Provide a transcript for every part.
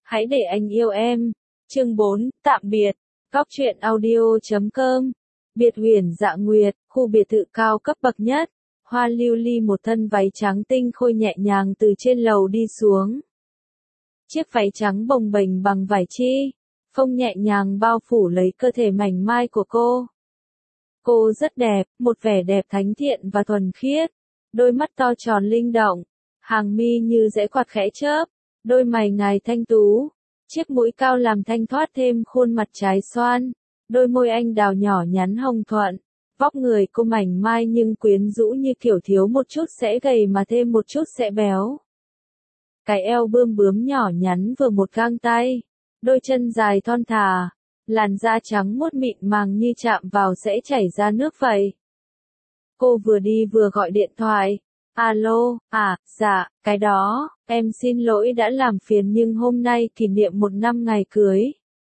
Hãy để anh yêu em. Chương 4, tạm biệt. Góc truyện audio.com. Biệt huyền Dạ Nguyệt, khu biệt thự cao cấp bậc nhất. Hoa Lưu Ly một thân váy trắng tinh khôi nhẹ nhàng từ trên lầu đi xuống. Chiếc váy trắng bồng bềnh bằng vải chi, phông nhẹ nhàng bao phủ lấy cơ thể mảnh mai của cô. Cô rất đẹp, một vẻ đẹp thánh thiện và thuần khiết. Đôi mắt to tròn linh động, hàng mi như rẽ quạt khẽ chớp, đôi mày ngài thanh tú, chiếc mũi cao làm thanh thoát thêm khuôn mặt trái xoan, đôi môi anh đào nhỏ nhắn hồng thuận. Vóc người cô mảnh mai nhưng quyến rũ như kiểu thiếu một chút sẽ gầy mà thêm một chút sẽ béo. Cái eo bươm bướm nhỏ nhắn vừa một gang tay, đôi chân dài thon thả, làn da trắng muốt mịn màng như chạm vào sẽ chảy ra nước vậy. Cô vừa đi vừa gọi điện thoại. Alo, dạ, cái đó, em xin lỗi đã làm phiền nhưng hôm nay kỷ niệm 1 năm ngày cưới.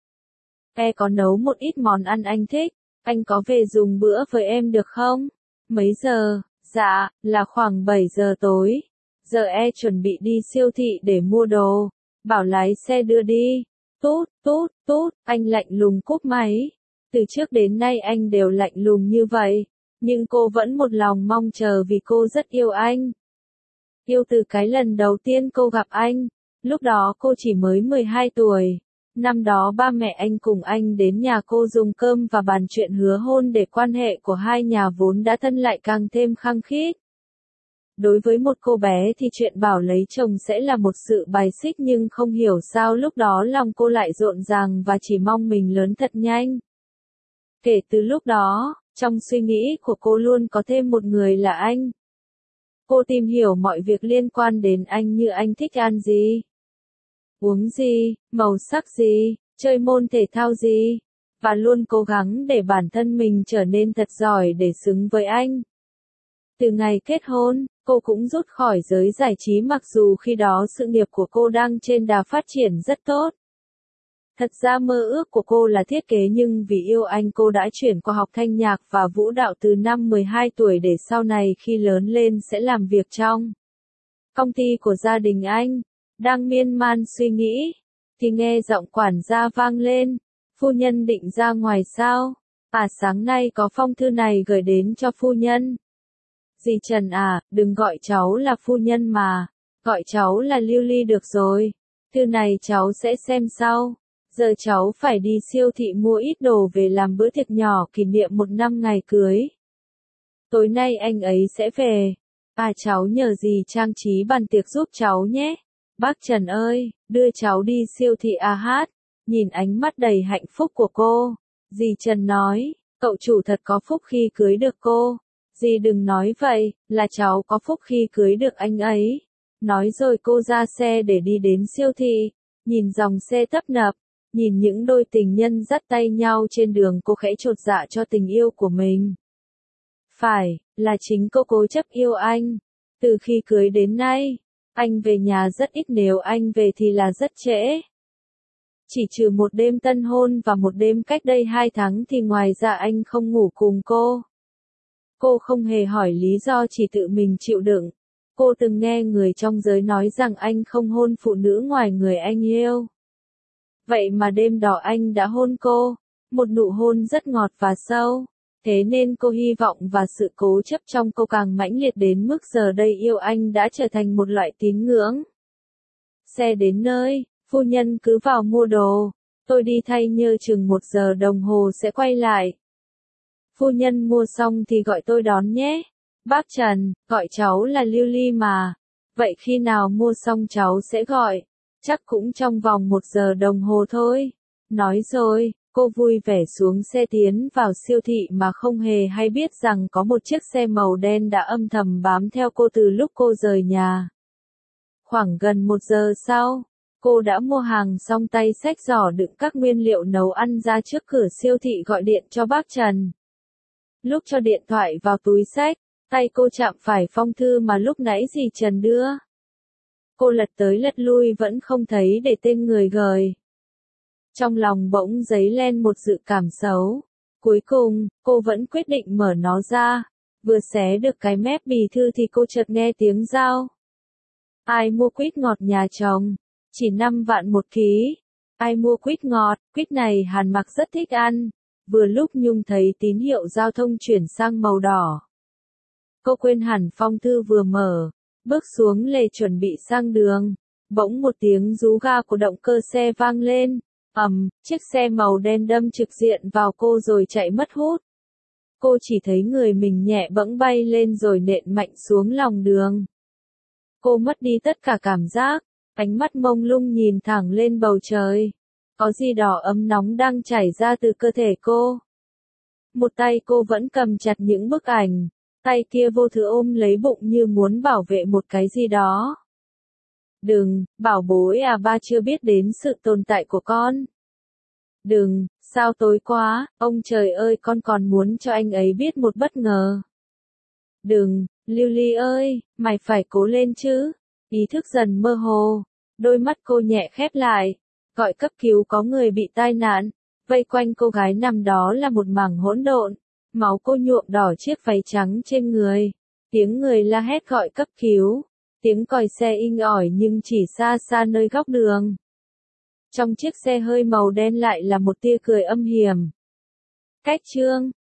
Có nấu một ít món ăn anh thích, anh có về dùng bữa với em được không? Mấy giờ? Dạ, là khoảng 7 giờ tối. Giờ chuẩn bị đi siêu thị để mua đồ, bảo lái xe đưa đi. Tút, anh lạnh lùng cúp máy. Từ trước đến nay anh đều lạnh lùng như vậy, nhưng cô vẫn một lòng mong chờ vì cô rất yêu anh. Yêu từ cái lần đầu tiên cô gặp anh, lúc đó cô chỉ mới 12 tuổi. Năm đó ba mẹ anh cùng anh đến nhà cô dùng cơm và bàn chuyện hứa hôn để quan hệ của hai nhà vốn đã thân lại càng thêm khăng khít. Đối với một cô bé thì chuyện bảo lấy chồng sẽ là một sự bài xích nhưng không hiểu sao lúc đó lòng cô lại rộn ràng và chỉ mong mình lớn thật nhanh. Kể từ lúc đó, trong suy nghĩ của cô luôn có thêm một người là anh. Cô tìm hiểu mọi việc liên quan đến anh như anh thích ăn gì, uống gì, màu sắc gì, chơi môn thể thao gì, và luôn cố gắng để bản thân mình trở nên thật giỏi để xứng với anh. Từ ngày kết hôn, cô cũng rút khỏi giới giải trí mặc dù khi đó sự nghiệp của cô đang trên đà phát triển rất tốt. Thật ra mơ ước của cô là thiết kế nhưng vì yêu anh cô đã chuyển qua học thanh nhạc và vũ đạo từ năm 12 tuổi để sau này khi lớn lên sẽ làm việc trong công ty của gia đình anh. Đang miên man suy nghĩ, thì nghe giọng quản gia vang lên. Phu nhân định ra ngoài sao? Sáng nay có phong thư này gửi đến cho phu nhân. Dì Trần đừng gọi cháu là phu nhân mà, gọi cháu là Lưu Ly được rồi. Thư này cháu sẽ xem sau. Giờ cháu phải đi siêu thị mua ít đồ về làm bữa tiệc nhỏ kỷ niệm 1 năm ngày cưới. Tối nay anh ấy sẽ về. Cháu nhờ dì trang trí bàn tiệc giúp cháu nhé. Bác Trần ơi, đưa cháu đi siêu thị hát. Nhìn ánh mắt đầy hạnh phúc của cô, dì Trần nói, cậu chủ thật có phúc khi cưới được cô. Dì đừng nói vậy, là cháu có phúc khi cưới được anh ấy. Nói rồi cô ra xe để đi đến siêu thị, nhìn dòng xe tấp nập, nhìn những đôi tình nhân dắt tay nhau trên đường cô khẽ chột dạ cho tình yêu của mình. Phải, là chính cô cố chấp yêu anh. Từ khi cưới đến nay, anh về nhà rất ít nếu anh về thì là rất trễ. Chỉ trừ một đêm tân hôn và một đêm cách đây 2 tháng thì ngoài ra anh không ngủ cùng cô. Cô không hề hỏi lý do chỉ tự mình chịu đựng. Cô từng nghe người trong giới nói rằng anh không hôn phụ nữ ngoài người anh yêu. Vậy mà đêm đó anh đã hôn cô, một nụ hôn rất ngọt và sâu. Thế nên cô hy vọng và sự cố chấp trong cô càng mãnh liệt đến mức giờ đây yêu anh đã trở thành một loại tín ngưỡng. Xe đến nơi, phu nhân cứ vào mua đồ, tôi đi thay nhơ chừng 1 giờ đồng hồ sẽ quay lại. Phu nhân mua xong thì gọi tôi đón nhé. Bác Trần, gọi cháu là Lưu Ly mà. Vậy khi nào mua xong cháu sẽ gọi. Chắc cũng trong vòng 1 giờ đồng hồ thôi. Nói rồi, cô vui vẻ xuống xe tiến vào siêu thị mà không hề hay biết rằng có một chiếc xe màu đen đã âm thầm bám theo cô từ lúc cô rời nhà. Khoảng gần 1 giờ sau, cô đã mua hàng xong tay xách giỏ đựng các nguyên liệu nấu ăn ra trước cửa siêu thị gọi điện cho bác Trần. Lúc cho điện thoại vào túi xách, tay cô chạm phải phong thư mà lúc nãy dì Trần đưa. Cô lật tới lật lui vẫn không thấy để tên người gửi. Trong lòng bỗng dấy lên một dự cảm xấu. Cuối cùng, cô vẫn quyết định mở nó ra. Vừa xé được cái mép bì thư thì cô chợt nghe tiếng rao. Ai mua quýt ngọt nhà chồng? Chỉ 5 vạn một ký. Ai mua quýt ngọt, quýt này Hàn Mặc rất thích ăn. Vừa lúc Nhung thấy tín hiệu giao thông chuyển sang màu đỏ. Cô quên hẳn phong thư vừa mở, bước xuống lề chuẩn bị sang đường. Bỗng một tiếng rú ga của động cơ xe vang lên. Chiếc xe màu đen đâm trực diện vào cô rồi chạy mất hút. Cô chỉ thấy người mình nhẹ bẫng bay lên rồi nện mạnh xuống lòng đường. Cô mất đi tất cả cảm giác, ánh mắt mông lung nhìn thẳng lên bầu trời. Có gì đó ấm nóng đang chảy ra từ cơ thể cô. Một tay cô vẫn cầm chặt những bức ảnh, tay kia vô thức ôm lấy bụng như muốn bảo vệ một cái gì đó. Đừng, bảo bối à, ba chưa biết đến sự tồn tại của con. Đừng, sao tối quá, ông trời ơi, con còn muốn cho anh ấy biết một bất ngờ. Đừng, Lưu Ly ơi, mày phải cố lên chứ. Ý thức dần mơ hồ, đôi mắt cô nhẹ khép lại. Gọi cấp cứu, có người bị tai nạn. Vây quanh cô gái nằm đó là một mảng hỗn độn. Máu cô nhuộm đỏ chiếc váy trắng trên người. Tiếng người la hét gọi cấp cứu. Tiếng còi xe inh ỏi nhưng chỉ xa xa nơi góc đường. Trong chiếc xe hơi màu đen lại là một tia cười âm hiểm. Cách chương